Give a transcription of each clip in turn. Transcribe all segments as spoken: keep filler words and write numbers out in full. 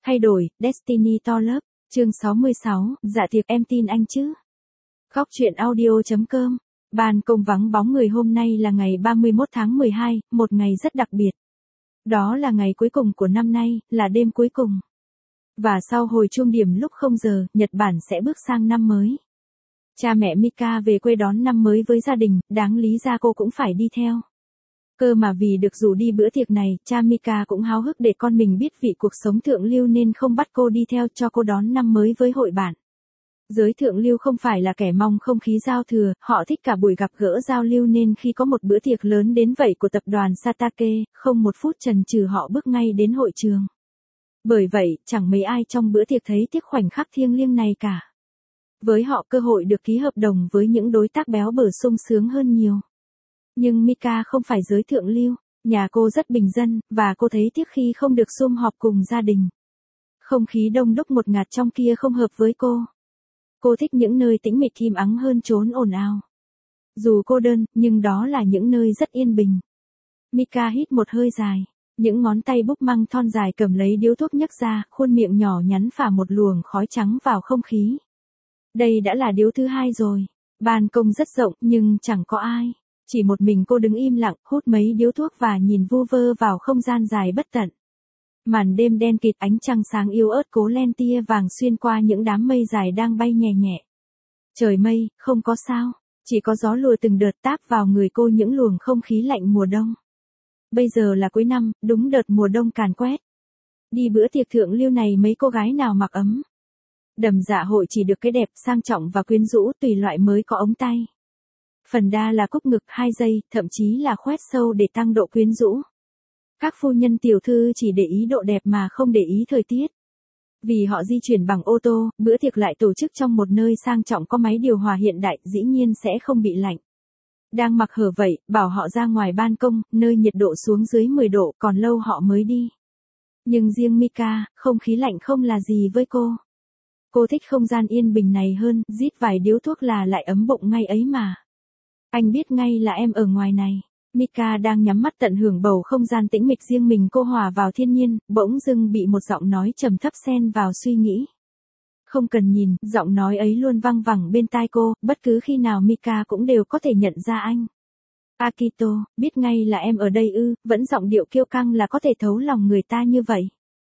Thay đổi, Destiny to lớp, chương sáu mươi sáu, dạ tiệc em tin anh chứ. Góc truyện audio.com, ban công vắng bóng người. Hôm nay là ngày ba mươi mốt tháng mười hai, một ngày rất đặc biệt. Đó là ngày cuối cùng của năm nay, là đêm cuối cùng. Và sau hồi chuông điểm lúc không giờ, Nhật Bản sẽ bước sang năm mới. Cha mẹ Mika về quê đón năm mới với gia đình, đáng lý ra cô cũng phải đi theo. Cơ mà vì được rủ đi bữa tiệc này, cha Mika cũng háo hức để con mình biết vị cuộc sống thượng lưu nên không bắt cô đi theo, cho cô đón năm mới với hội bạn. Giới thượng lưu không phải là kẻ mong không khí giao thừa, họ thích cả buổi gặp gỡ giao lưu nên khi có một bữa tiệc lớn đến vậy của tập đoàn Satake, không một phút chần chừ họ bước ngay đến hội trường. Bởi vậy, chẳng mấy ai trong bữa tiệc thấy tiếc khoảnh khắc thiêng liêng này cả. Với họ cơ hội được ký hợp đồng với những đối tác béo bở sung sướng hơn nhiều. Nhưng Mika không phải giới thượng lưu, nhà cô rất bình dân, và cô thấy tiếc khi không được sum họp cùng gia đình. Không khí đông đúc ngột ngạt trong kia không hợp với cô. Cô thích những nơi tĩnh mịch im ắng hơn chốn ồn ào. Dù cô đơn, nhưng đó là những nơi rất yên bình. Mika hít một hơi dài, những ngón tay búp măng thon dài cầm lấy điếu thuốc nhấc ra, khuôn miệng nhỏ nhắn phả một luồng khói trắng vào không khí. Đây đã là điếu thứ hai rồi. Ban công rất rộng nhưng chẳng có ai. Chỉ một mình cô đứng im lặng, hút mấy điếu thuốc và nhìn vu vơ vào không gian dài bất tận. Màn đêm đen kịt, ánh trăng sáng yếu ớt cố len tia vàng xuyên qua những đám mây dài đang bay nhẹ nhẹ. Trời mây, không có sao, chỉ có gió lùa từng đợt táp vào người cô những luồng không khí lạnh mùa đông. Bây giờ là cuối năm, đúng đợt mùa đông càn quét. Đi bữa tiệc thượng lưu này mấy cô gái nào mặc ấm. Đầm dạ hội chỉ được cái đẹp sang trọng và quyến rũ tùy loại mới có ống tay. Phần đa là cúc ngực hai dây, thậm chí là khoét sâu để tăng độ quyến rũ. Các phu nhân tiểu thư chỉ để ý độ đẹp mà không để ý thời tiết. Vì họ di chuyển bằng ô tô, bữa tiệc lại tổ chức trong một nơi sang trọng có máy điều hòa hiện đại, dĩ nhiên sẽ không bị lạnh. Đang mặc hở vậy, bảo họ ra ngoài ban công, nơi nhiệt độ xuống dưới mười độ, còn lâu họ mới đi. Nhưng riêng Mika, không khí lạnh không là gì với cô. Cô thích không gian yên bình này hơn, rít vài điếu thuốc là lại ấm bụng ngay ấy mà. Anh biết ngay là em ở ngoài này. Mika đang nhắm mắt tận hưởng bầu không gian tĩnh mịch riêng mình cô hòa vào thiên nhiên, bỗng dưng bị một giọng nói trầm thấp xen vào suy nghĩ. Không cần nhìn, giọng nói ấy luôn văng vẳng bên tai cô, bất cứ khi nào Mika cũng đều có thể nhận ra anh. Akito, biết ngay là em ở đây ư, vẫn giọng điệu kiêu căng là có thể thấu lòng người ta như vậy.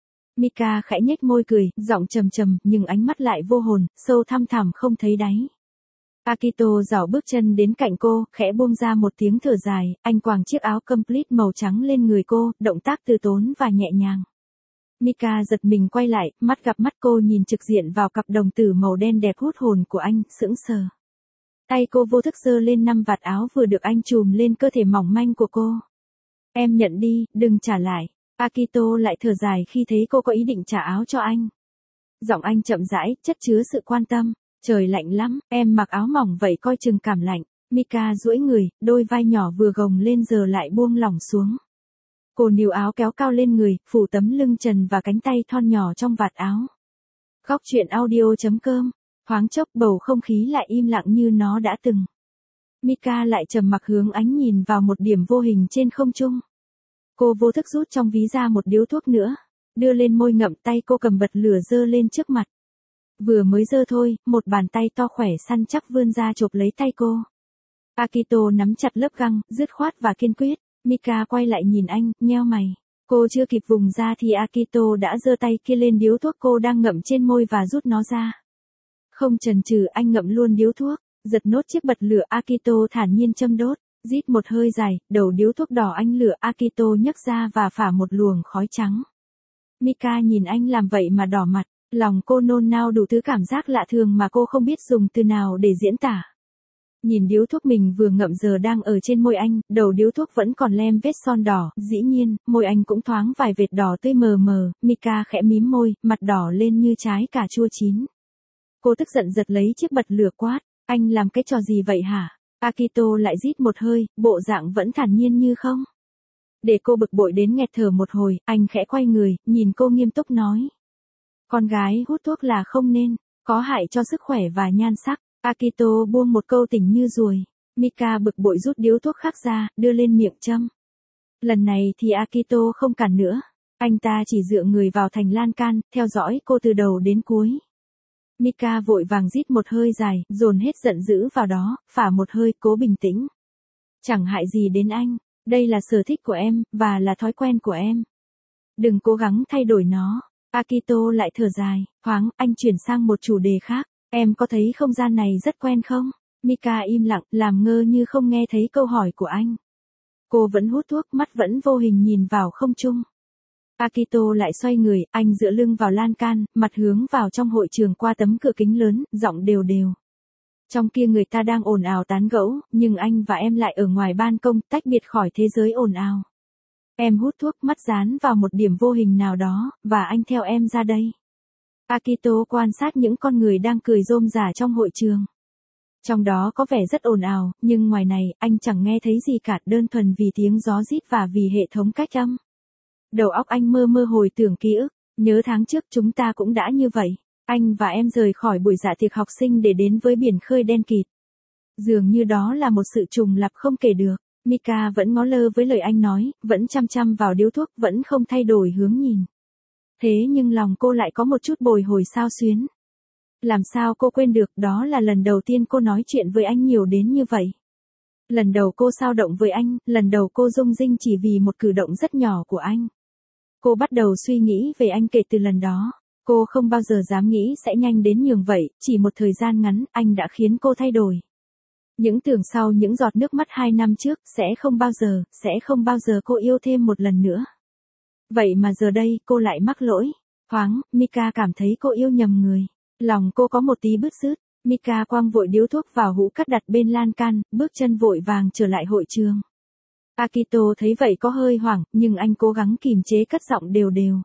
Mika khẽ nhếch môi cười, giọng trầm trầm, nhưng ánh mắt lại vô hồn, sâu thăm thẳm không thấy đáy. Akito dảo bước chân đến cạnh cô, khẽ buông ra một tiếng thở dài, anh quàng chiếc áo complete màu trắng lên người cô, động tác từ tốn và nhẹ nhàng. Mika giật mình quay lại, mắt gặp mắt cô nhìn trực diện vào cặp đồng tử màu đen đẹp hút hồn của anh, sững sờ. Tay cô vô thức giơ lên năm vạt áo vừa được anh chùm lên cơ thể mỏng manh của cô. Em nhận đi, đừng trả lại. Akito lại thở dài khi thấy cô có ý định trả áo cho anh. Giọng anh chậm rãi, chất chứa sự quan tâm. Trời lạnh lắm, em mặc áo mỏng vậy coi chừng cảm lạnh. Mika duỗi người, đôi vai nhỏ vừa gồng lên giờ lại buông lỏng xuống. Cô níu áo kéo cao lên người, phủ tấm lưng trần và cánh tay thon nhỏ trong vạt áo. Góc truyện audio.com, thoáng chốc bầu không khí lại im lặng như nó đã từng. Mika lại trầm mặc hướng ánh nhìn vào một điểm vô hình trên không trung. Cô vô thức rút trong ví ra một điếu thuốc nữa, đưa lên môi ngậm, tay cô cầm bật lửa giơ lên trước mặt. Vừa mới giơ thôi, một bàn tay to khỏe săn chắc vươn ra chộp lấy tay cô. Akito nắm chặt lớp găng, dứt khoát và kiên quyết. Mika quay lại nhìn anh, nheo mày. Cô chưa kịp vùng ra thì Akito đã giơ tay kia lên điếu thuốc cô đang ngậm trên môi và rút nó ra. Không chần chừ anh ngậm luôn điếu thuốc, giật nốt chiếc bật lửa. Akito thản nhiên châm đốt, rít một hơi dài, đầu điếu thuốc đỏ anh lửa. Akito nhấc ra và phả một luồng khói trắng. Mika nhìn anh làm vậy mà đỏ mặt. Lòng cô nôn nao đủ thứ cảm giác lạ thường mà cô không biết dùng từ nào để diễn tả. Nhìn điếu thuốc mình vừa ngậm giờ đang ở trên môi anh, đầu điếu thuốc vẫn còn lem vết son đỏ, dĩ nhiên, môi anh cũng thoáng vài vệt đỏ tươi mờ mờ. Mika khẽ mím môi, mặt đỏ lên như trái cà chua chín. Cô tức giận giật lấy chiếc bật lửa quát, anh làm cái trò gì vậy hả? Akito lại rít một hơi, bộ dạng vẫn thản nhiên như không. Để cô bực bội đến nghẹt thở một hồi, anh khẽ quay người, nhìn cô nghiêm túc nói. Con gái hút thuốc là không nên, có hại cho sức khỏe và nhan sắc. Akito buông một câu tỉnh như ruồi. Mika bực bội rút điếu thuốc khác ra, đưa lên miệng châm. Lần này thì Akito không cản nữa. Anh ta chỉ dựa người vào thành lan can, theo dõi cô từ đầu đến cuối. Mika vội vàng rít một hơi dài, dồn hết giận dữ vào đó, phả một hơi, cố bình tĩnh. Chẳng hại gì đến anh, đây là sở thích của em, và là thói quen của em. Đừng cố gắng thay đổi nó. Akito lại thở dài, thoáng, anh chuyển sang một chủ đề khác. Em có thấy không gian này rất quen không? Mika im lặng, làm ngơ như không nghe thấy câu hỏi của anh. Cô vẫn hút thuốc, mắt vẫn vô hình nhìn vào không trung. Akito lại xoay người, anh dựa lưng vào lan can, mặt hướng vào trong hội trường qua tấm cửa kính lớn, giọng đều đều. Trong kia người ta đang ồn ào tán gẫu, nhưng anh và em lại ở ngoài ban công, tách biệt khỏi thế giới ồn ào. Em hút thuốc, mắt dán vào một điểm vô hình nào đó, và anh theo em ra đây. Akito quan sát những con người đang cười rôm rả trong hội trường. Trong đó có vẻ rất ồn ào, nhưng ngoài này, anh chẳng nghe thấy gì cả, đơn thuần vì tiếng gió rít và vì hệ thống cách âm. Đầu óc anh mơ mơ hồi tưởng ký ức, nhớ tháng trước chúng ta cũng đã như vậy. Anh và em rời khỏi buổi dạ tiệc học sinh để đến với biển khơi đen kịt. Dường như đó là một sự trùng lặp không kể được. Mika vẫn ngó lơ với lời anh nói, vẫn chăm chăm vào điếu thuốc, vẫn không thay đổi hướng nhìn. Thế nhưng lòng cô lại có một chút bồi hồi xao xuyến. Làm sao cô quên được, đó là lần đầu tiên cô nói chuyện với anh nhiều đến như vậy. Lần đầu cô xao động với anh, lần đầu cô rung rinh chỉ vì một cử động rất nhỏ của anh. Cô bắt đầu suy nghĩ về anh kể từ lần đó. Cô không bao giờ dám nghĩ sẽ nhanh đến nhường vậy, chỉ một thời gian ngắn, anh đã khiến cô thay đổi. Những tưởng sau những giọt nước mắt hai năm trước, sẽ không bao giờ, sẽ không bao giờ cô yêu thêm một lần nữa. Vậy mà giờ đây, cô lại mắc lỗi. Thoáng, Mika cảm thấy cô yêu nhầm người. Lòng cô có một tí bứt rứt. Mika quăng vội điếu thuốc vào hũ cắt đặt bên lan can, bước chân vội vàng trở lại hội trường. Akito thấy vậy có hơi hoảng, nhưng anh cố gắng kìm chế cất giọng đều đều.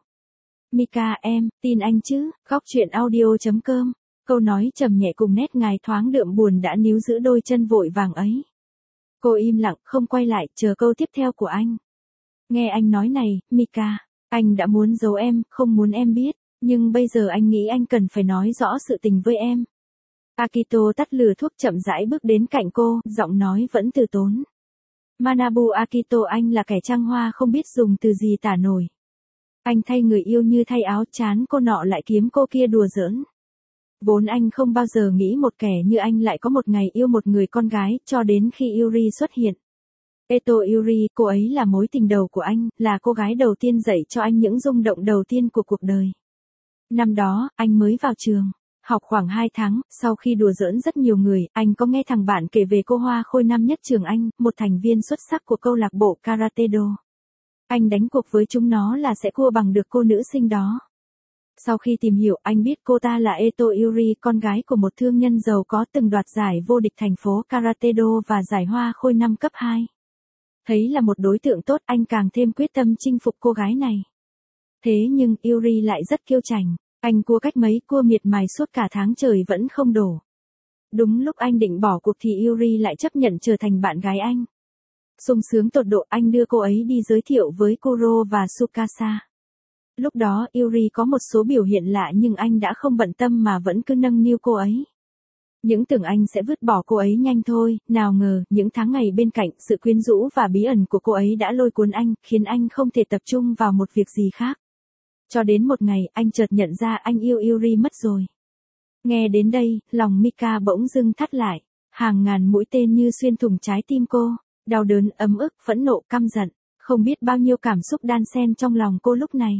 Mika em, tin anh chứ, góc chuyện audio chấm com. Câu nói trầm nhẹ cùng nét ngài thoáng đượm buồn đã níu giữ đôi chân vội vàng ấy. Cô im lặng, không quay lại, chờ câu tiếp theo của anh. Nghe anh nói này, Mika, anh đã muốn giấu em, không muốn em biết, nhưng bây giờ anh nghĩ anh cần phải nói rõ sự tình với em. Akito tắt lửa thuốc chậm rãi bước đến cạnh cô, giọng nói vẫn từ tốn. Manabu Akito, anh là kẻ trăng hoa không biết dùng từ gì tả nổi. Anh thay người yêu như thay áo, chán cô nọ lại kiếm cô kia đùa giỡn. Vốn anh không bao giờ nghĩ một kẻ như anh lại có một ngày yêu một người con gái, cho đến khi Yuri xuất hiện. Eto Yuri, cô ấy là mối tình đầu của anh, là cô gái đầu tiên dạy cho anh những rung động đầu tiên của cuộc đời. Năm đó, anh mới vào trường. Học khoảng hai tháng, sau khi đùa giỡn rất nhiều người, anh có nghe thằng bạn kể về cô hoa khôi năm nhất trường anh, một thành viên xuất sắc của câu lạc bộ Karate-do. Anh đánh cuộc với chúng nó là sẽ cua bằng được cô nữ sinh đó. Sau khi tìm hiểu, anh biết cô ta là Eto Yuri, con gái của một thương nhân giàu có từng đoạt giải vô địch thành phố Karate-do và giải hoa khôi năm cấp hai. Thấy là một đối tượng tốt, anh càng thêm quyết tâm chinh phục cô gái này. Thế nhưng Yuri lại rất kiêu chảnh. Anh cua cách mấy cua miệt mài suốt cả tháng trời vẫn không đổ. Đúng lúc anh định bỏ cuộc thì Yuri lại chấp nhận trở thành bạn gái anh. Sung sướng tột độ, anh đưa cô ấy đi giới thiệu với Kuro và Tsukasa. Lúc đó Yuri có một số biểu hiện lạ nhưng anh đã không bận tâm mà vẫn cứ nâng niu cô ấy. Những tưởng anh sẽ vứt bỏ cô ấy nhanh thôi, nào ngờ, những tháng ngày bên cạnh, sự quyến rũ và bí ẩn của cô ấy đã lôi cuốn anh, khiến anh không thể tập trung vào một việc gì khác. Cho đến một ngày, anh chợt nhận ra anh yêu Yuri mất rồi. Nghe đến đây, lòng Mika bỗng dưng thắt lại. Hàng ngàn mũi tên như xuyên thủng trái tim cô. Đau đớn, ấm ức, phẫn nộ, căm giận. Không biết bao nhiêu cảm xúc đan xen trong lòng cô lúc này.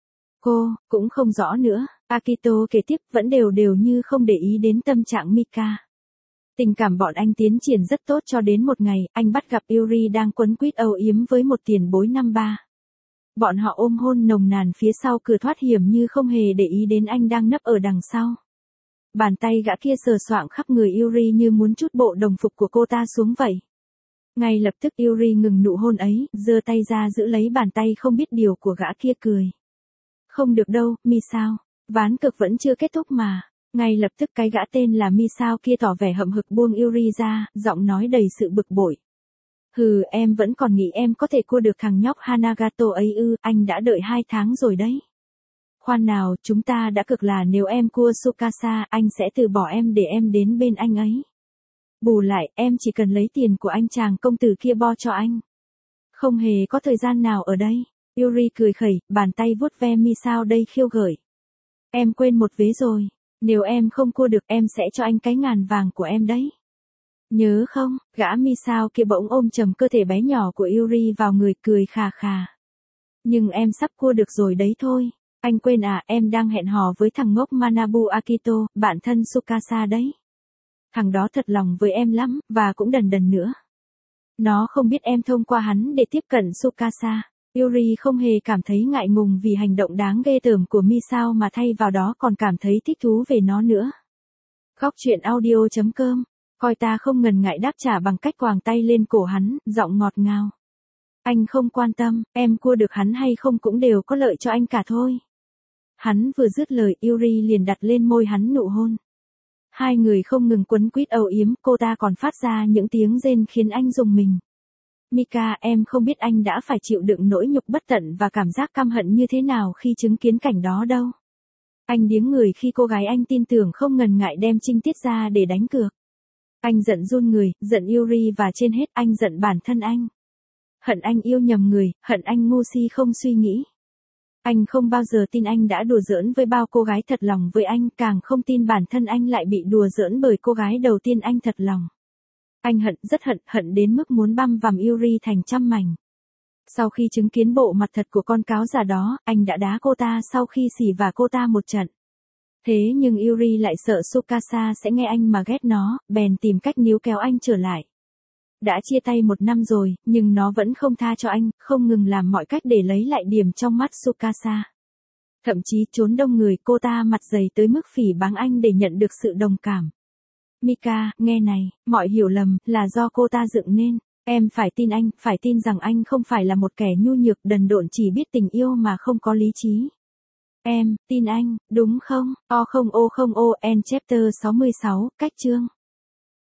Cô, cũng không rõ nữa. Akito kể tiếp, vẫn đều đều như không để ý đến tâm trạng Mika. Tình cảm bọn anh tiến triển rất tốt cho đến một ngày, anh bắt gặp Yuri đang quấn quýt âu yếm với một tiền bối năm ba. Bọn họ ôm hôn nồng nàn phía sau cửa thoát hiểm như không hề để ý đến anh đang nấp ở đằng sau. Bàn tay gã kia sờ soạng khắp người Yuri như muốn trút bộ đồng phục của cô ta xuống vậy. Ngay lập tức Yuri ngừng nụ hôn ấy, giơ tay ra giữ lấy bàn tay không biết điều của gã kia cười. Không được đâu, Misao. Ván cực vẫn chưa kết thúc mà. Ngay lập tức cái gã tên là Misao kia tỏ vẻ hậm hực buông Yuri ra, giọng nói đầy sự bực bội. Hừ, em vẫn còn nghĩ em có thể cua được thằng nhóc Hanagato ấy ư, anh đã đợi hai tháng rồi đấy. Khoan nào, chúng ta đã cực là nếu em cua Tsukasa, anh sẽ từ bỏ em để em đến bên anh ấy. Bù lại, em chỉ cần lấy tiền của anh chàng công tử kia bo cho anh. Không hề có thời gian nào ở đây. Yuri cười khẩy, bàn tay vuốt ve mi sao đây khiêu gợi. Em quên một vế rồi. Nếu em không cua được em sẽ cho anh cái ngàn vàng của em đấy. Nhớ không, gã mi sao kia bỗng ôm chầm cơ thể bé nhỏ của Yuri vào người cười khà khà. Nhưng em sắp cua được rồi đấy thôi. Anh quên à, em đang hẹn hò với thằng ngốc Manabu Akito, bạn thân Tsukasa đấy. Thằng đó thật lòng với em lắm, và cũng đần đần nữa. Nó không biết em thông qua hắn để tiếp cận Tsukasa. Yuri không hề cảm thấy ngại ngùng vì hành động đáng ghê tởm của Misao mà thay vào đó còn cảm thấy thích thú về nó nữa. Góc truyện audio chấm com, coi ta không ngần ngại đáp trả bằng cách quàng tay lên cổ hắn, giọng ngọt ngào. Anh không quan tâm, em cua được hắn hay không cũng đều có lợi cho anh cả thôi. Hắn vừa dứt lời, Yuri liền đặt lên môi hắn nụ hôn. Hai người không ngừng quấn quýt âu yếm, cô ta còn phát ra những tiếng rên khiến anh rùng mình. Mika, em không biết anh đã phải chịu đựng nỗi nhục bất tận và cảm giác căm hận như thế nào khi chứng kiến cảnh đó đâu. Anh điếng người khi cô gái anh tin tưởng không ngần ngại đem trinh tiết ra để đánh cược. Anh giận run người, giận Yuri và trên hết anh giận bản thân anh. Hận anh yêu nhầm người, hận anh ngu si không suy nghĩ. Anh không bao giờ tin anh đã đùa giỡn với bao cô gái thật lòng với anh, càng không tin bản thân anh lại bị đùa giỡn bởi cô gái đầu tiên anh thật lòng. Anh hận, rất hận, hận đến mức muốn băm vằm Yuri thành trăm mảnh. Sau khi chứng kiến bộ mặt thật của con cáo già đó, anh đã đá cô ta sau khi xỉ vả cô ta một trận. Thế nhưng Yuri lại sợ Tsukasa sẽ nghe anh mà ghét nó, bèn tìm cách níu kéo anh trở lại. Đã chia tay một năm rồi, nhưng nó vẫn không tha cho anh, không ngừng làm mọi cách để lấy lại điểm trong mắt Tsukasa. Thậm chí trốn đông người, cô ta mặt dày tới mức phỉ báng anh để nhận được sự đồng cảm. Mika, nghe này, mọi hiểu lầm là do cô ta dựng nên. Em phải tin anh, phải tin rằng anh không phải là một kẻ nhu nhược đần độn chỉ biết tình yêu mà không có lý trí. Em, tin anh, đúng không? O không O không O N chapter sáu mươi sáu, cách chương.